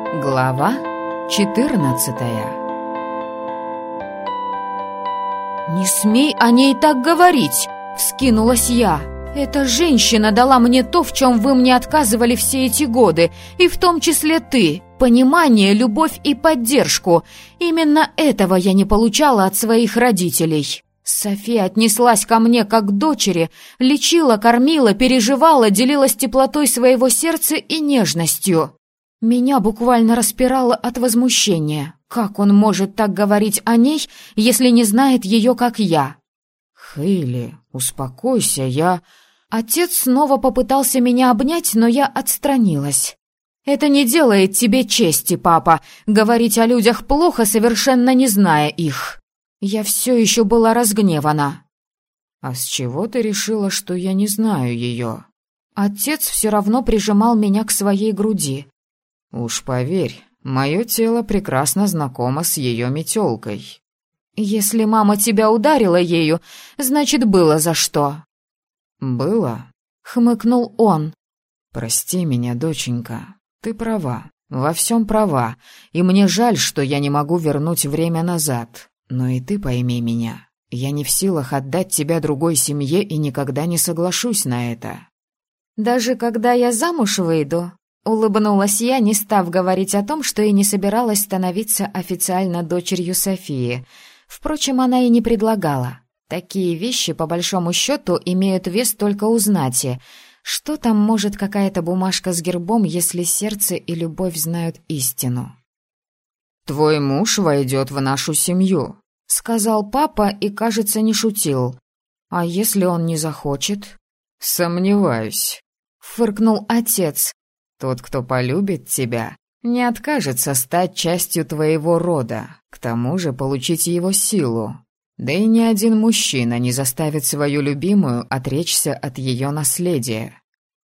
Глава 14. «Не смей о ней так говорить!» — вскинулась я. «Эта женщина дала мне то, в чем вы мне отказывали все эти годы, и в том числе ты. Понимание, любовь и поддержку. Именно этого я не получала от своих родителей». София отнеслась ко мне как к дочери, лечила, кормила, переживала, делилась теплотой своего сердца и нежностью. Меня буквально распирало от возмущения. Как он может так говорить о ней, если не знает ее, как я? «Хейли, успокойся, я...» Отец снова попытался меня обнять, но я отстранилась. «Это не делает тебе чести, папа, говорить о людях плохо, совершенно не зная их». Я все еще была разгневана. «А с чего ты решила, что я не знаю ее?» Отец все равно прижимал меня к своей груди. «Уж поверь, мое тело прекрасно знакомо с ее метелкой». «Если мама тебя ударила ею, значит, было за что». «Было?» — хмыкнул он. «Прости меня, доченька, ты права, во всем права, и мне жаль, что я не могу вернуть время назад. Но и ты пойми меня, я не в силах отдать тебя другой семье и никогда не соглашусь на это». «Даже когда я замуж выйду?» Улыбнулась я, не став говорить о том, что и не собиралась становиться официально дочерью Софии. Впрочем, она и не предлагала. Такие вещи, по большому счету, имеют вес только у знати. Что там может какая-то бумажка с гербом, если сердце и любовь знают истину? «Твой муж войдет в нашу семью», — сказал папа и, кажется, не шутил. «А если он не захочет?» «Сомневаюсь», — фыркнул отец. «Тот, кто полюбит тебя, не откажется стать частью твоего рода, к тому же получить его силу. Да и ни один мужчина не заставит свою любимую отречься от ее наследия».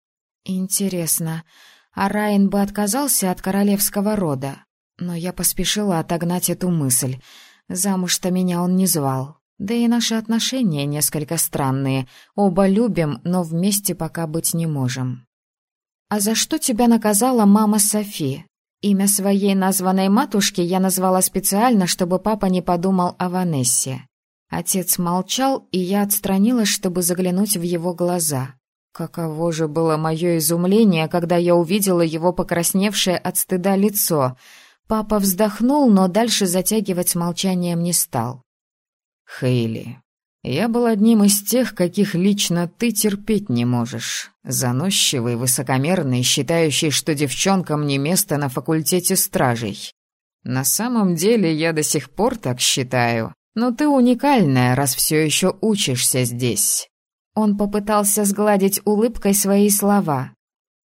Интересно, а Райан бы отказался от королевского рода? Но я поспешила отогнать эту мысль. Замуж-то меня он не звал. Да и наши отношения несколько странные. Оба любим, но вместе пока быть не можем. «А за что тебя наказала мама Софи?» Имя своей названной матушки я назвала специально, чтобы папа не подумал о Ванессе. Отец молчал, и я отстранилась, чтобы заглянуть в его глаза. Каково же было мое изумление, когда я увидела его покрасневшее от стыда лицо. Папа вздохнул, но дальше затягивать молчанием не стал. «Хейли, я был одним из тех, каких лично ты терпеть не можешь. Заносчивый, высокомерный, считающий, что девчонкам не место на факультете стражей. На самом деле я до сих пор так считаю, но ты уникальная, раз все еще учишься здесь». Он попытался сгладить улыбкой свои слова.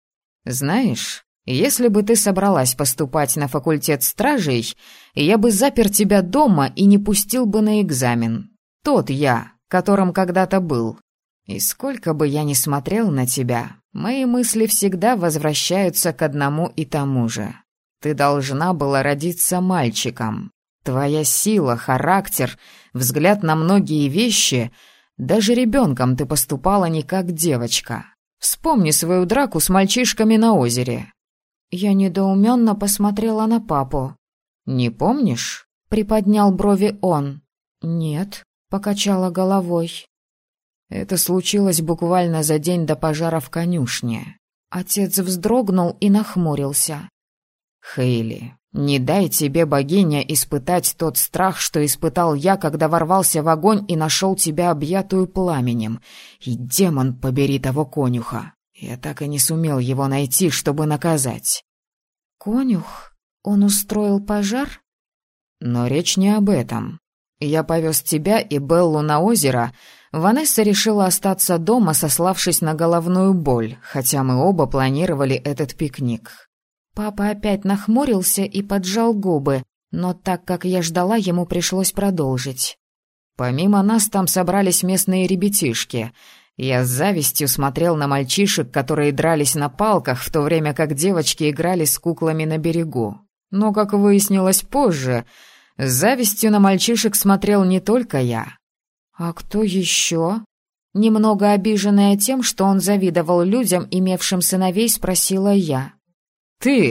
«Знаешь, если бы ты собралась поступать на факультет стражей, я бы запер тебя дома и не пустил бы на экзамен. Тот я, которым когда-то был. И сколько бы я ни смотрел на тебя, мои мысли всегда возвращаются к одному и тому же. Ты должна была родиться мальчиком. Твоя сила, характер, взгляд на многие вещи, даже ребенком ты поступала не как девочка. Вспомни свою драку с мальчишками на озере». Я недоуменно посмотрела на папу. «Не помнишь?» — приподнял брови он. «Нет», — покачала головой. «Это случилось буквально за день до пожара в конюшне». Отец вздрогнул и нахмурился. «Хейли, не дай тебе, богиня, испытать тот страх, что испытал я, когда ворвался в огонь и нашел тебя объятую пламенем. И демон побери того конюха. Я так и не сумел его найти, чтобы наказать». «Конюх? Он устроил пожар?» «Но речь не об этом. Я повез тебя и Беллу на озеро. Ванесса решила остаться дома, сославшись на головную боль, хотя мы оба планировали этот пикник». Папа опять нахмурился и поджал губы, но так как я ждала, ему пришлось продолжить. «Помимо нас там собрались местные ребятишки. Я с завистью смотрел на мальчишек, которые дрались на палках, в то время как девочки играли с куклами на берегу. Но, как выяснилось позже, с завистью на мальчишек смотрел не только я». «А кто еще?» Немного обиженная тем, что он завидовал людям, имевшим сыновей, спросила я. «Ты!»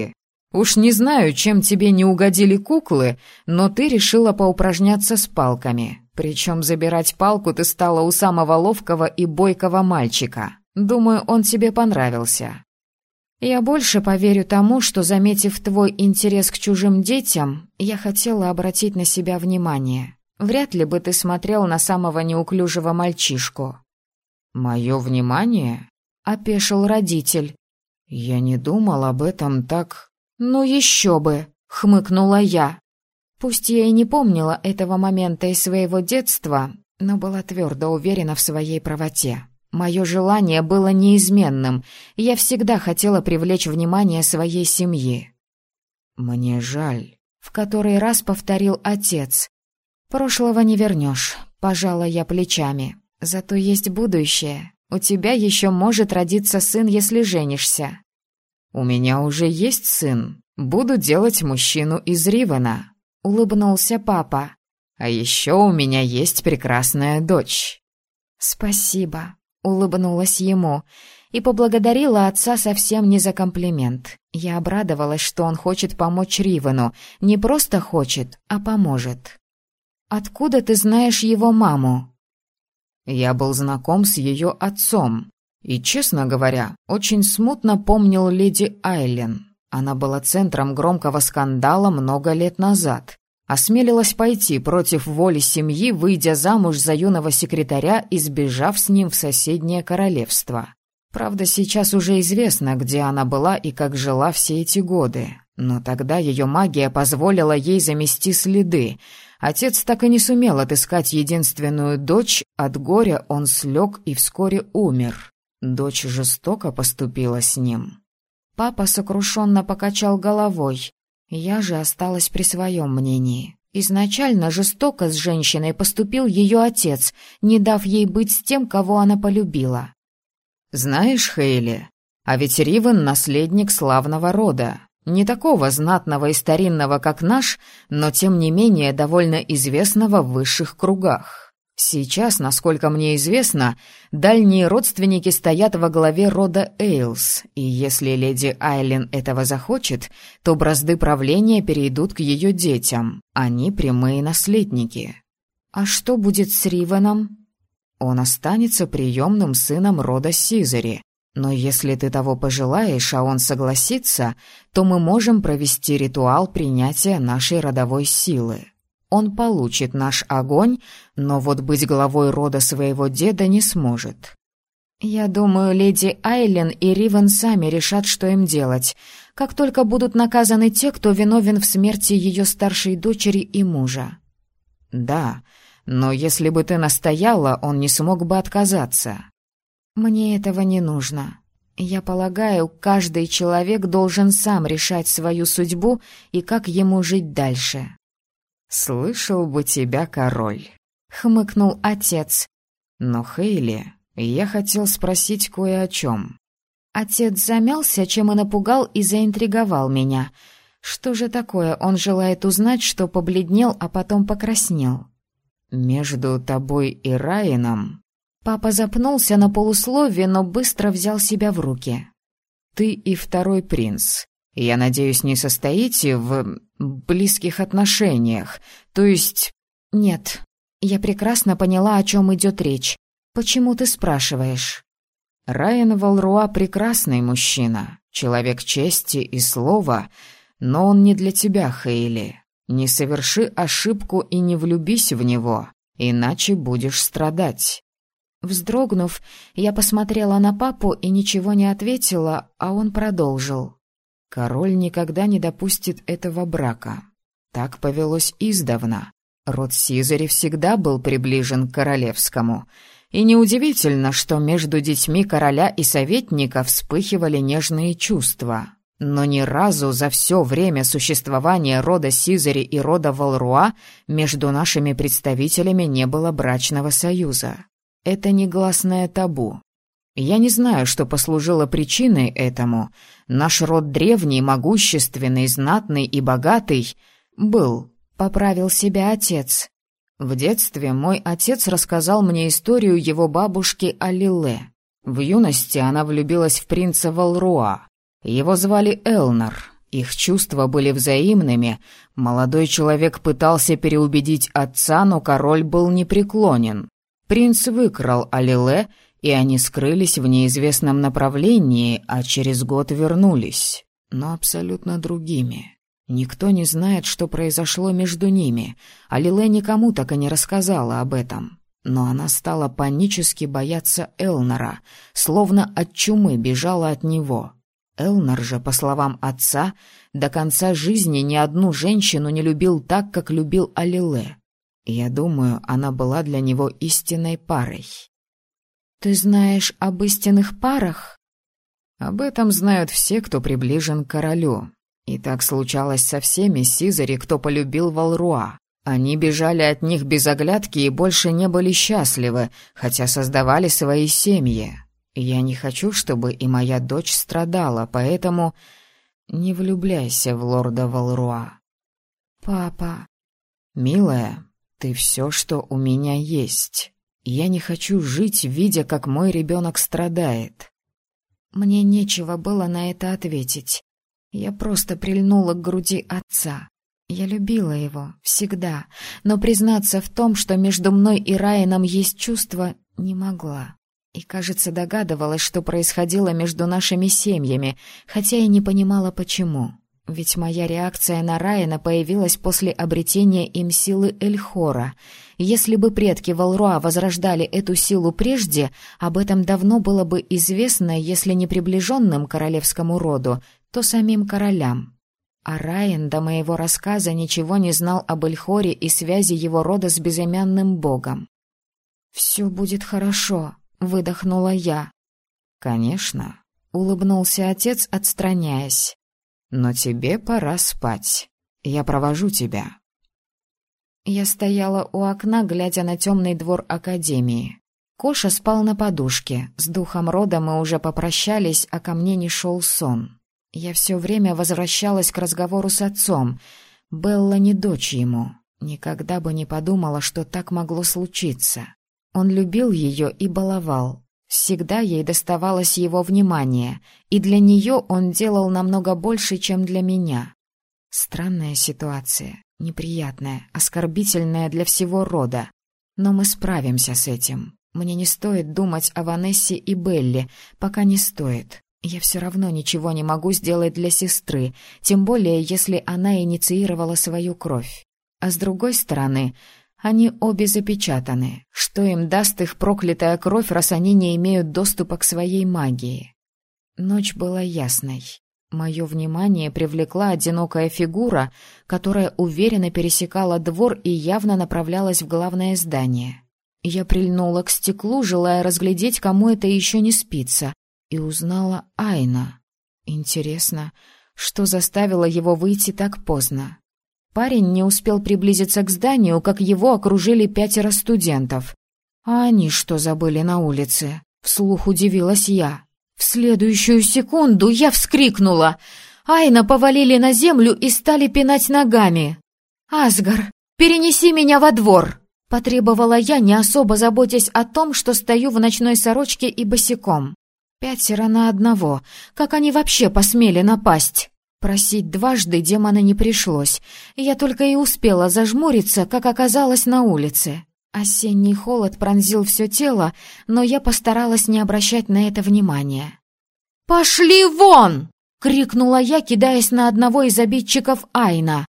Уж не знаю, чем тебе не угодили куклы, но ты решила поупражняться с палками. Причем забирать палку ты стала у самого ловкого и бойкого мальчика. Думаю, он тебе понравился. Я больше поверю тому, что, заметив твой интерес к чужим детям, я хотела обратить на себя внимание. Вряд ли бы ты смотрел на самого неуклюжего мальчишку». «Мое внимание?» — опешил родитель. «Я не думал об этом так...» «Ну еще бы!» — хмыкнула я. Пусть я и не помнила этого момента из своего детства, но была твердо уверена в своей правоте. Мое желание было неизменным, и я всегда хотела привлечь внимание своей семьи. «Мне жаль», — в который раз повторил отец. «Прошлого не вернешь», — пожала я плечами. «Зато есть будущее. У тебя еще может родиться сын, если женишься». «У меня уже есть сын. Буду делать мужчину из Ривена», — улыбнулся папа. «А еще у меня есть прекрасная дочь». «Спасибо», — улыбнулась ему и поблагодарила отца совсем не за комплимент. Я обрадовалась, что он хочет помочь Ривену. Не просто хочет, а поможет. «Откуда ты знаешь его маму?» «Я был знаком с ее отцом. И, честно говоря, очень смутно помнил леди Айлен. Она была центром громкого скандала много лет назад. Осмелилась пойти против воли семьи, выйдя замуж за юного секретаря и сбежав с ним в соседнее королевство. Правда, сейчас уже известно, где она была и как жила все эти годы. Но тогда ее магия позволила ей замести следы. Отец так и не сумел отыскать единственную дочь, от горя он слег и вскоре умер. Дочь жестоко поступила с ним». Папа сокрушенно покачал головой. Я же осталась при своем мнении. Изначально жестоко с женщиной поступил ее отец, не дав ей быть с тем, кого она полюбила. «Знаешь, Хейли, а ведь Ривен — наследник славного рода. Не такого знатного и старинного, как наш, но тем не менее довольно известного в высших кругах. Сейчас, насколько мне известно, дальние родственники стоят во главе рода Эйлс, и если леди Айлен этого захочет, то бразды правления перейдут к ее детям. Они прямые наследники». «А что будет с Ривеном?» «Он останется приемным сыном рода Сизери. Но если ты того пожелаешь, а он согласится, то мы можем провести ритуал принятия нашей родовой силы. Он получит наш огонь, но вот быть главой рода своего деда не сможет». «Я думаю, леди Айлен и Ривен сами решат, что им делать, как только будут наказаны те, кто виновен в смерти ее старшей дочери и мужа». «Да, но если бы ты настояла, он не смог бы отказаться». «Мне этого не нужно. Я полагаю, каждый человек должен сам решать свою судьбу и как ему жить дальше». «Слышал бы тебя король», — хмыкнул отец. «Но, Хейли, я хотел спросить кое о чем». Отец замялся, чем и напугал и заинтриговал меня. Что же такое он желает узнать, что побледнел, а потом покраснел? «Между тобой и Райаном...» Папа запнулся на полуслове, но быстро взял себя в руки. «Ты и второй принц. Я надеюсь, не состоите в близких отношениях, то есть...» «Нет, я прекрасно поняла, о чем идет речь. Почему ты спрашиваешь?» «Райан Валруа прекрасный мужчина, человек чести и слова, но он не для тебя, Хейли. Не соверши ошибку и не влюбись в него, иначе будешь страдать». Вздрогнув, я посмотрела на папу и ничего не ответила, а он продолжил. «Король никогда не допустит этого брака. Так повелось издавна. Род Сизери всегда был приближен к королевскому. И неудивительно, что между детьми короля и советника вспыхивали нежные чувства. Но ни разу за все время существования рода Сизери и рода Валруа между нашими представителями не было брачного союза. Это негласное табу. Я не знаю, что послужило причиной этому. Наш род древний, могущественный, знатный и богатый был, поправил себя отец. В детстве мой отец рассказал мне историю его бабушки Алиле. В юности она влюбилась в принца Валруа. Его звали Элнар. Их чувства были взаимными. Молодой человек пытался переубедить отца, но король был непреклонен. Принц выкрал Алиле, и они скрылись в неизвестном направлении, а через год вернулись. Но абсолютно другими. Никто не знает, что произошло между ними. Алиле никому так и не рассказала об этом. Но она стала панически бояться Элнора, словно от чумы бежала от него. Элнор же, по словам отца, до конца жизни ни одну женщину не любил так, как любил Алиле. Я думаю, она была для него истинной парой. «Ты знаешь об истинных парах?» Об этом знают все, кто приближен к королю. И так случалось со всеми Сизари, кто полюбил Валруа. Они бежали от них без оглядки и больше не были счастливы, хотя создавали свои семьи. Я не хочу, чтобы и моя дочь страдала, поэтому не влюбляйся в лорда Валруа. Папа. Милая, ты все, что у меня есть. Я не хочу жить, видя, как мой ребенок страдает. Мне нечего было на это ответить. Я просто прильнула к груди отца. Я любила его, всегда, но признаться в том, что между мной и Райаном есть чувства, не могла. И, кажется, догадывалась, что происходило между нашими семьями, хотя и не понимала, почему. Ведь моя реакция на Райана появилась после обретения им силы Эльхора. Если бы предки Валруа возрождали эту силу прежде, об этом давно было бы известно, если не приближенным к королевскому роду, то самим королям. А Райан до моего рассказа ничего не знал об Эльхоре и связи его рода с безымянным богом. «Все будет хорошо», — выдохнула я. «Конечно», — улыбнулся отец, отстраняясь. «Но тебе пора спать. Я провожу тебя». Я стояла у окна, глядя на темный двор академии. Коша спал на подушке. С духом рода мы уже попрощались, а ко мне не шел сон. Я все время возвращалась к разговору с отцом. Белла не дочь ему. Никогда бы не подумала, что так могло случиться. Он любил ее и баловал. Всегда ей доставалось его внимание, и для нее он делал намного больше, чем для меня. Странная ситуация, неприятная, оскорбительная для всего рода. Но мы справимся с этим. Мне не стоит думать о Ванессе и Белле, пока не стоит. Я все равно ничего не могу сделать для сестры, тем более, если она инициировала свою кровь. А с другой стороны, они обе запечатаны. Что им даст их проклятая кровь, раз они не имеют доступа к своей магии? Ночь была ясной. Мое внимание привлекла одинокая фигура, которая уверенно пересекала двор и явно направлялась в главное здание. Я прильнула к стеклу, желая разглядеть, кому это еще не спится, и узнала Айна. Интересно, что заставило его выйти так поздно? Парень не успел приблизиться к зданию, как его окружили 5 студентов. «А они что забыли на улице?» — вслух удивилась я. В следующую секунду я вскрикнула. Айна повалили на землю и стали пинать ногами. «Асгар, перенеси меня во двор!» — потребовала я, не особо заботясь о том, что стою в ночной сорочке и босиком. 5 на 1. Как они вообще посмели напасть? Просить дважды демона не пришлось. Я только и успела зажмуриться, как оказалась на улице. Осенний холод пронзил все тело, но я постаралась не обращать на это внимания. «Пошли вон!» — крикнула я, кидаясь на одного из обидчиков Айна.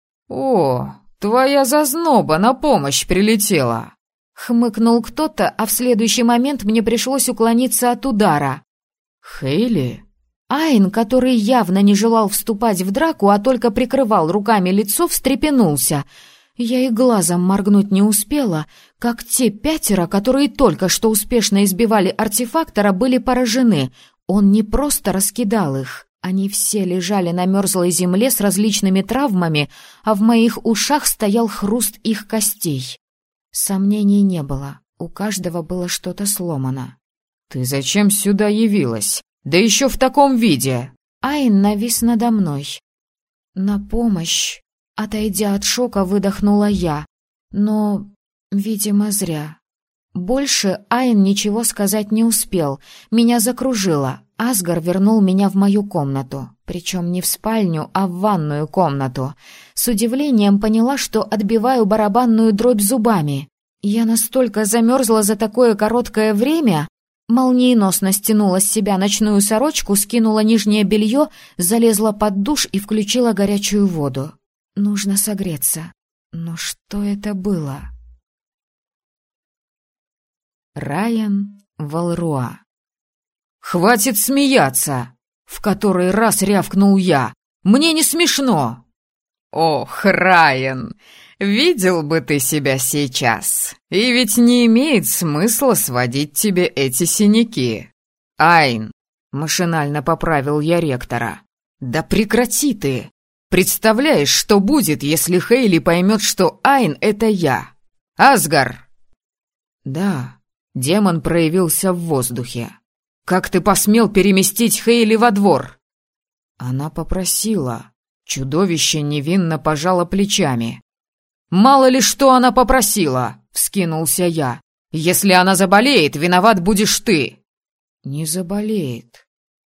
«О, твоя зазноба на помощь прилетела!» — хмыкнул кто-то, а в следующий момент мне пришлось уклониться от удара. «Хейли?» Айн, который явно не желал вступать в драку, а только прикрывал руками лицо, встрепенулся. Я и глазом моргнуть не успела, как те 5, которые только что успешно избивали артефактора, были поражены. Он не просто раскидал их. Они все лежали на мерзлой земле с различными травмами, а в моих ушах стоял хруст их костей. Сомнений не было, у каждого было что-то сломано. «Ты зачем сюда явилась? Да еще в таком виде!» Айн навис надо мной. «На помощь!» Отойдя от шока, выдохнула я. Но, видимо, зря. Больше Айн ничего сказать не успел. Меня закружило. Асгар вернул меня в мою комнату, причем не в спальню, а в ванную комнату. С удивлением поняла, что отбиваю барабанную дробь зубами. Я настолько замерзла за такое короткое время. Молниеносно стянула с себя ночную сорочку, скинула нижнее белье, залезла под душ и включила горячую воду. Нужно согреться. Но что это было? Райан Валруа. «Хватит смеяться!» — в который раз рявкнул я. «Мне не смешно!» «Ох, Райан, видел бы ты себя сейчас. И ведь не имеет смысла сводить тебе эти синяки. Айн!» — машинально поправил я ректора. «Да прекрати ты! Представляешь, что будет, если Хейли поймет, что Айн — это я? Асгар!» «Да», — демон проявился в воздухе. «Как ты посмел переместить Хейли во двор?» Она попросила. Чудовище невинно пожало плечами. «Мало ли что она попросила!» — вскинулся я. «Если она заболеет, виноват будешь ты!» «Не заболеет.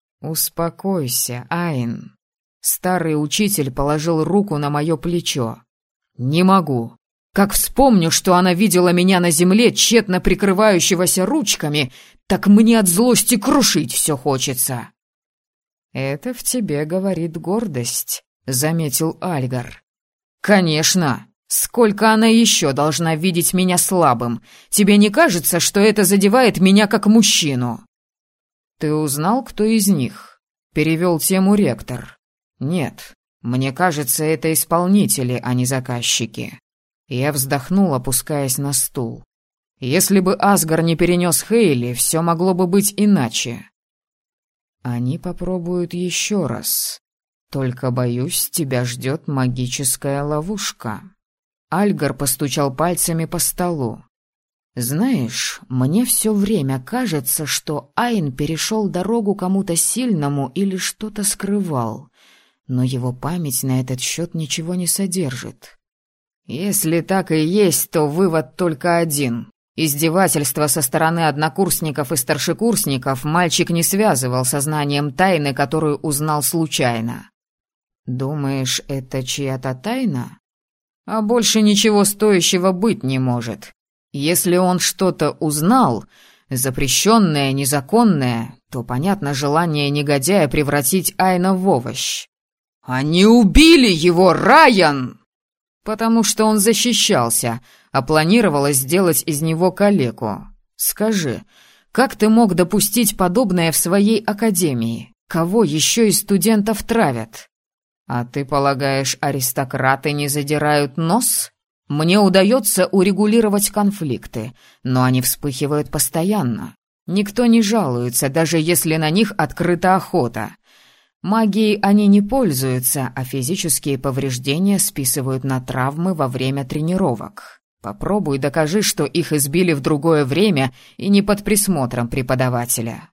Успокойся, Айн». Старый учитель положил руку на мое плечо. «Не могу. Как вспомню, что она видела меня на земле, тщетно прикрывающегося ручками, так мне от злости крушить все хочется». «Это в тебе говорит гордость», — заметил Альгар. «Конечно. Сколько она еще должна видеть меня слабым? Тебе не кажется, что это задевает меня как мужчину?» «Ты узнал, кто из них?» — перевел тему ректор. «Нет, мне кажется, это исполнители, а не заказчики». Я вздохнул, опускаясь на стул. Если бы Асгар не перенес Хейли, все могло бы быть иначе. Они попробуют еще раз. Только, боюсь, тебя ждет магическая ловушка. Альгар постучал пальцами по столу. Знаешь, мне все время кажется, что Айн перешел дорогу кому-то сильному или что-то скрывал, но его память на этот счет ничего не содержит. Если так и есть, то вывод только один. Издевательства со стороны однокурсников и старшекурсников мальчик не связывал со знанием тайны, которую узнал случайно. Думаешь, это чья-то тайна? А больше ничего стоящего быть не может. Если он что-то узнал, запрещенное, незаконное, то понятно желание негодяя превратить Айна в овощ. «Они убили его, Райан!» «Потому что он защищался, а планировалось сделать из него калеку. Скажи, как ты мог допустить подобное в своей академии? Кого еще из студентов травят? А ты полагаешь, аристократы не задирают нос? Мне удается урегулировать конфликты, но они вспыхивают постоянно. Никто не жалуется, даже если на них открыта охота. Магией они не пользуются, а физические повреждения списывают на травмы во время тренировок. Попробуй докажи, что их избили в другое время и не под присмотром преподавателя».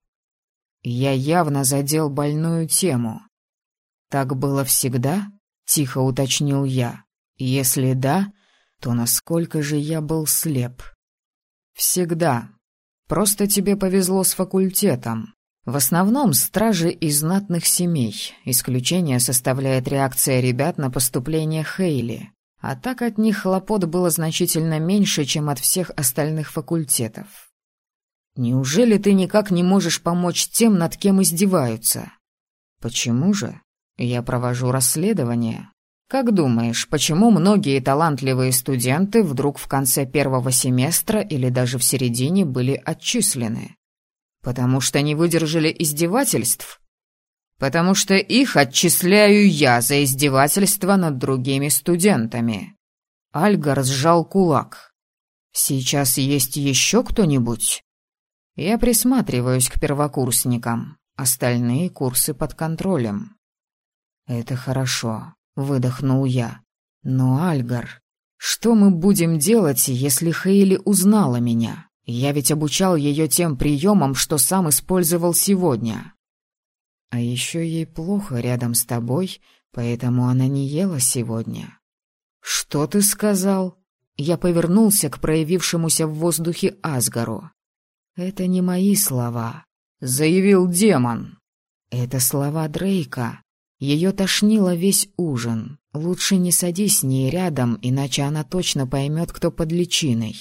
Я явно задел больную тему. «Так было всегда?» — тихо уточнил я. «Если да, то насколько же я был слеп?» «Всегда. Просто тебе повезло с факультетом. В основном стражи из знатных семей. Исключение составляет реакция ребят на поступление Хейли. А так от них хлопот было значительно меньше, чем от всех остальных факультетов. Неужели ты никак не можешь помочь тем, над кем издеваются? Почему же? Я провожу расследование. Как думаешь, почему многие талантливые студенты вдруг в конце первого семестра или даже в середине были отчислены? Потому что не выдержали издевательств? Потому что их отчисляю я за издевательство над другими студентами. Альгар сжал кулак. Сейчас есть еще кто-нибудь? Я присматриваюсь к первокурсникам. Остальные курсы под контролем. Это хорошо, выдохнул я. Но, Альгар, что мы будем делать, если Хейли узнала меня? Я ведь обучал ее тем приемам, что сам использовал сегодня. А еще ей плохо рядом с тобой, поэтому она не ела сегодня. Что ты сказал? Я повернулся к проявившемуся в воздухе Асгару. Это не мои слова, заявил демон. Это слова Дрейка. Ее тошнило весь ужин. Лучше не садись с ней рядом, иначе она точно поймет, кто под личиной.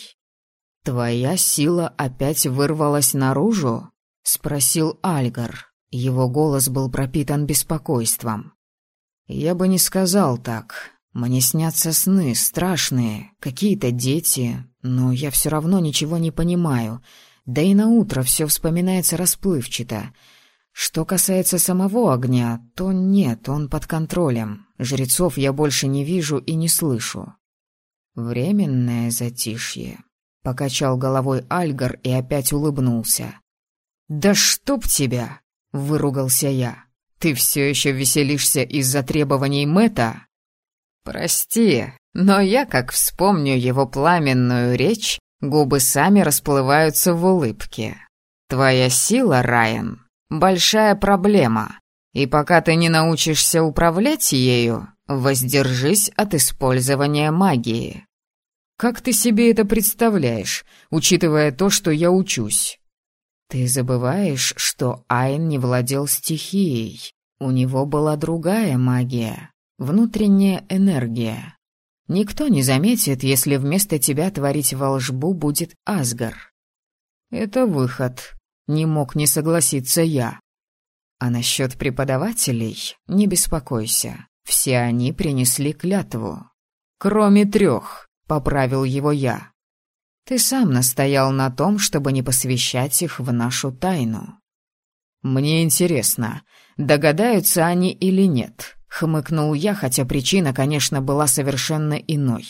«Твоя сила опять вырвалась наружу?» — спросил Альгар. Его голос был пропитан беспокойством. «Я бы не сказал так. Мне снятся сны, страшные, какие-то дети, но я все равно ничего не понимаю. Да и на утро все вспоминается расплывчато. Что касается самого огня, то нет, он под контролем. Жрецов я больше не вижу и не слышу». «Временное затишье», — покачал головой Альгар и опять улыбнулся. «Да чтоб тебя!» — выругался я. «Ты все еще веселишься из-за требований Мэтта?» «Прости, но я, как вспомню его пламенную речь, губы сами расплываются в улыбке. Твоя сила, Райан, большая проблема, и пока ты не научишься управлять ею, воздержись от использования магии». «Как ты себе это представляешь, учитывая то, что я учусь?» «Ты забываешь, что Айн не владел стихией. У него была другая магия, внутренняя энергия. Никто не заметит, если вместо тебя творить волшбу будет Асгар». «Это выход», — не мог не согласиться я. «А насчет преподавателей не беспокойся. Все они принесли клятву. Кроме 3, — поправил его я. Ты сам настоял на том, чтобы не посвящать их в нашу тайну». «Мне интересно, догадаются они или нет?» — хмыкнул я, хотя причина, конечно, была совершенно иной.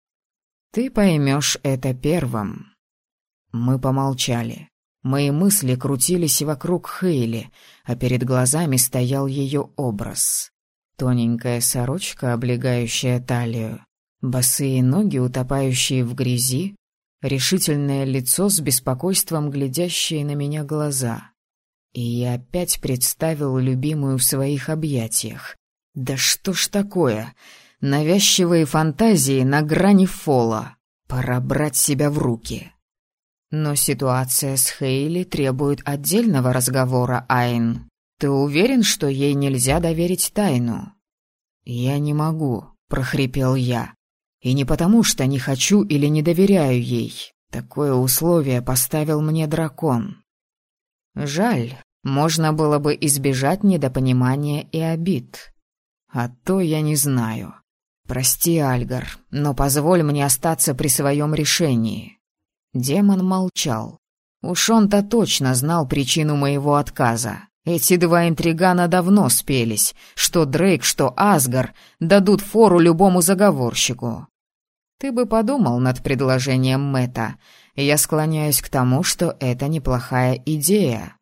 «Ты поймешь это первым». Мы помолчали. Мои мысли крутились вокруг Хейли, а перед глазами стоял ее образ. Тоненькая сорочка, облегающая талию, босые ноги, утопающие в грязи, решительное лицо с беспокойством, глядящие на меня глаза. И я опять представил любимую в своих объятиях. Да что ж такое? Навязчивые фантазии на грани фола. Пора брать себя в руки. Но ситуация с Хейли требует отдельного разговора, Айн. Ты уверен, что ей нельзя доверить тайну? «Я не могу», — прохрипел я. «И не потому, что не хочу или не доверяю ей. Такое условие поставил мне дракон». Жаль, можно было бы избежать недопонимания и обид. А то я не знаю. Прости, Альгар, но позволь мне остаться при своем решении. Демон молчал. Уж он-то точно знал причину моего отказа. Эти 2 интригана давно спелись, что Дрейк, что Асгар дадут фору любому заговорщику. Ты бы подумал над предложением Мэтта. Я склоняюсь к тому, что это неплохая идея».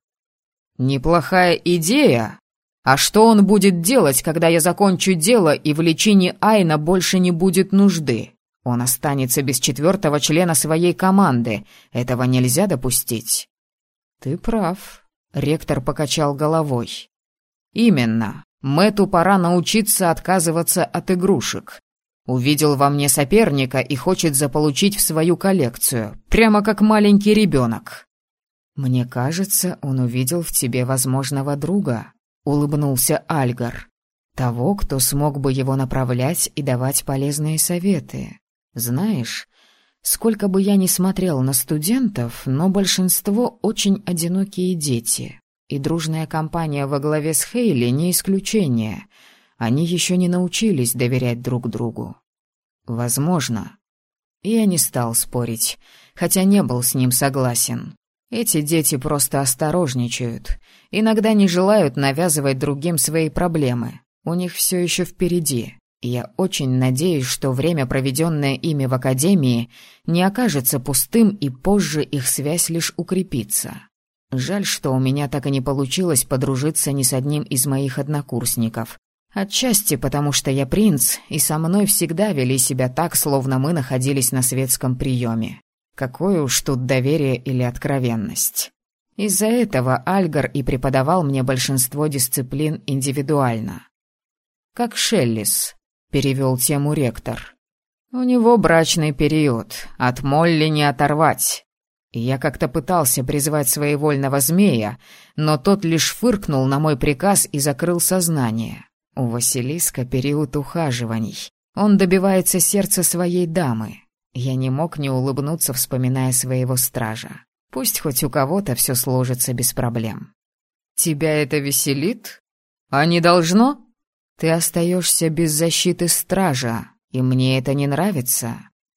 «Неплохая идея? А что он будет делать, когда я закончу дело и в лечении Айна больше не будет нужды? Он останется без 4-го члена своей команды. Этого нельзя допустить». «Ты прав», — ректор покачал головой. «Именно. Мэтту пора научиться отказываться от игрушек. Увидел во мне соперника и хочет заполучить в свою коллекцию, прямо как маленький ребенок». «Мне кажется, он увидел в тебе возможного друга», — улыбнулся Альгар. «Того, кто смог бы его направлять и давать полезные советы. Знаешь, сколько бы я ни смотрел на студентов, но большинство очень одинокие дети. И дружная компания во главе с Хейли не исключение. Они еще не научились доверять друг другу». «Возможно». Я не стал спорить, хотя не был с ним согласен. Эти дети просто осторожничают, иногда не желают навязывать другим свои проблемы. У них все еще впереди. И я очень надеюсь, что время, проведенное ими в академии, не окажется пустым, и позже их связь лишь укрепится. Жаль, что у меня так и не получилось подружиться ни с одним из моих однокурсников. Отчасти потому, что я принц, и со мной всегда вели себя так, словно мы находились на светском приеме. Какое уж тут доверие или откровенность. Из-за этого Альгар и преподавал мне большинство дисциплин индивидуально. «Как Шеллис», — перевел тему ректор. «У него брачный период, от Молли не оторвать». Я как-то пытался призвать своевольного змея, но тот лишь фыркнул на мой приказ и закрыл сознание. У Василиска период ухаживаний. Он добивается сердца своей дамы. Я не мог не улыбнуться, вспоминая своего стража. Пусть хоть у кого-то все сложится без проблем. «Тебя это веселит? А не должно? Ты остаешься без защиты стража, и мне это не нравится.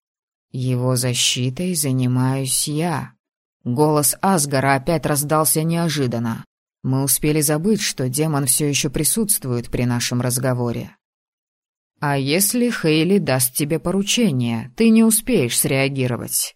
Его защитой занимаюсь я». Голос Асгара опять раздался неожиданно. Мы успели забыть, что демон все еще присутствует при нашем разговоре. «А если Хейли даст тебе поручение, ты не успеешь среагировать?»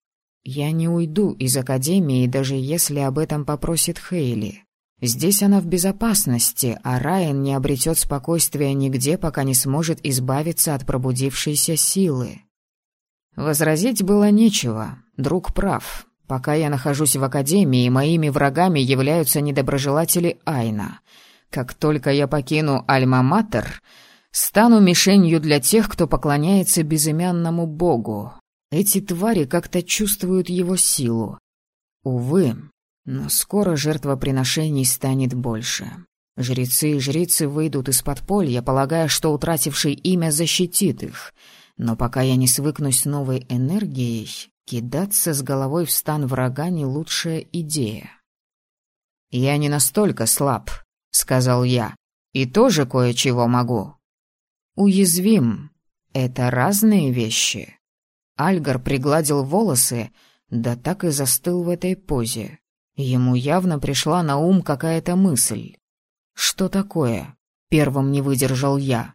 «Я не уйду из Академии, даже если об этом попросит Хейли. Здесь она в безопасности, а Райан не обретет спокойствия нигде, пока не сможет избавиться от пробудившейся силы». Возразить было нечего, друг прав. Пока я нахожусь в Академии, моими врагами являются недоброжелатели Айна. Как только я покину Альма-Матер, стану мишенью для тех, кто поклоняется безымянному богу. Эти твари как-то чувствуют его силу. Увы, но скоро жертвоприношений станет больше. Жрецы и жрицы выйдут из подполья, полагая, что утративший имя защитит их. Но пока я не свыкнусь с новой энергией, кидаться с головой в стан врага не лучшая идея. «Я не настолько слаб», — сказал я, — «и тоже кое-чего могу». «Уязвим — это разные вещи». Альгар пригладил волосы, да так и застыл в этой позе. Ему явно пришла на ум какая-то мысль. «Что такое?» — первым не выдержал я.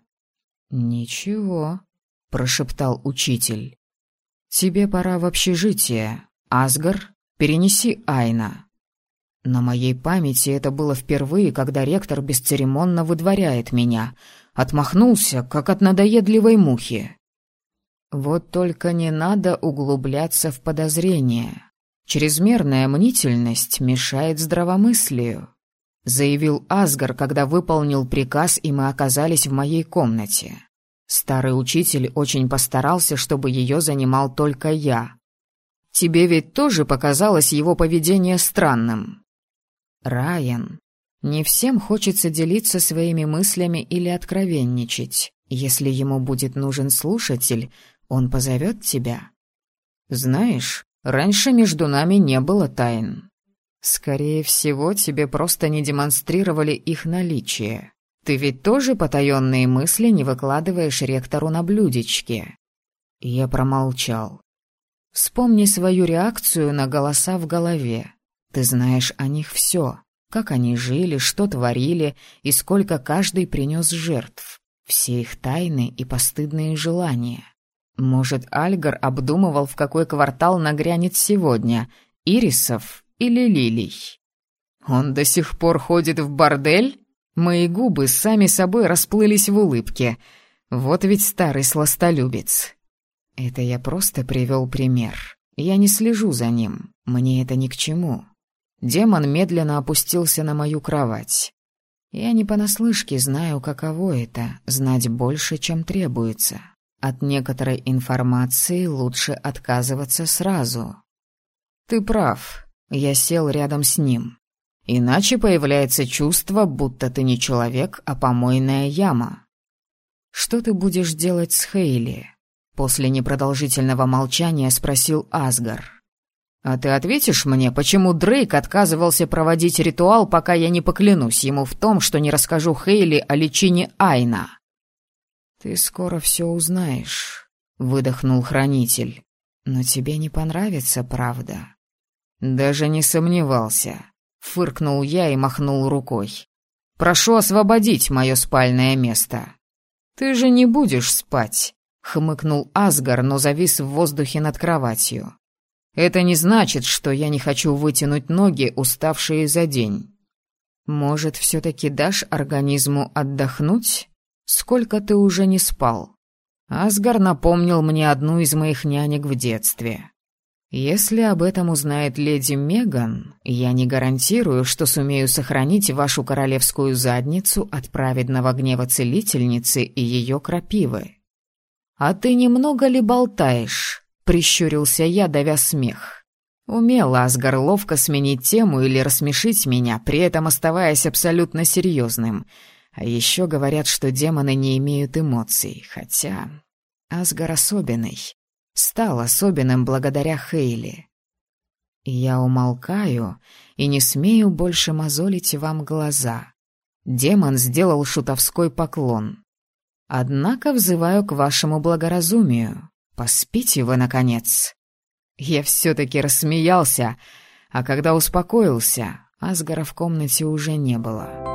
«Ничего», — прошептал учитель. «Тебе пора в общежитие. Асгар, перенеси Айна». На моей памяти это было впервые, когда ректор бесцеремонно выдворяет меня. Отмахнулся, как от надоедливой мухи. Вот только не надо углубляться в подозрения. Чрезмерная мнительность мешает здравомыслию, заявил Асгар, когда выполнил приказ, и мы оказались в моей комнате. Старый учитель очень постарался, чтобы ее занимал только я. Тебе ведь тоже показалось его поведение странным? Райан, не всем хочется делиться своими мыслями или откровенничать. Если ему будет нужен слушатель, он позовет тебя. Знаешь, раньше между нами не было тайн. Скорее всего, тебе просто не демонстрировали их наличие. Ты ведь тоже потаенные мысли не выкладываешь ректору на блюдечке. Я промолчал. Вспомни свою реакцию на голоса в голове. Ты знаешь о них все. Как они жили, что творили и сколько каждый принес жертв. Все их тайны и постыдные желания. Может, Альгар обдумывал, в какой квартал нагрянет сегодня, ирисов или лилий. Он до сих пор ходит в бордель? Мои губы сами собой расплылись в улыбке. Вот ведь старый сластолюбец. Это я просто привел пример. Я не слежу за ним. Мне это ни к чему. Демон медленно опустился на мою кровать. Я не понаслышке знаю, каково это — знать больше, чем требуется. От некоторой информации лучше отказываться сразу. Ты прав. Я сел рядом с ним. Иначе появляется чувство, будто ты не человек, а помойная яма. Что ты будешь делать с Хейли? После непродолжительного молчания спросил Асгар. А ты ответишь мне, почему Дрейк отказывался проводить ритуал, пока я не поклянусь ему в том, что не расскажу Хейли о личине Айна? Ты скоро все узнаешь, выдохнул хранитель. Но тебе не понравится, правда? Даже не сомневался. Фыркнул я и махнул рукой. «Прошу освободить мое спальное место». «Ты же не будешь спать», — хмыкнул Асгар, но завис в воздухе над кроватью. «Это не значит, что я не хочу вытянуть ноги, уставшие за день. Может, все-таки дашь организму отдохнуть? Сколько ты уже не спал?» Асгар напомнил мне одну из моих нянек в детстве. «Если об этом узнает леди Меган, я не гарантирую, что сумею сохранить вашу королевскую задницу от праведного гнева целительницы и ее крапивы». «А ты немного ли болтаешь?» — прищурился я, давя смех. Умел Асгар ловко сменить тему или рассмешить меня, при этом оставаясь абсолютно серьезным. А еще говорят, что демоны не имеют эмоций, хотя Асгар особенный. Стал особенным благодаря Хейли. Я умолкаю и не смею больше мозолить вам глаза. Демон сделал шутовской поклон. Однако взываю к вашему благоразумию. Поспите вы, наконец. Я все-таки рассмеялся, а когда успокоился, Асгара в комнате уже не было.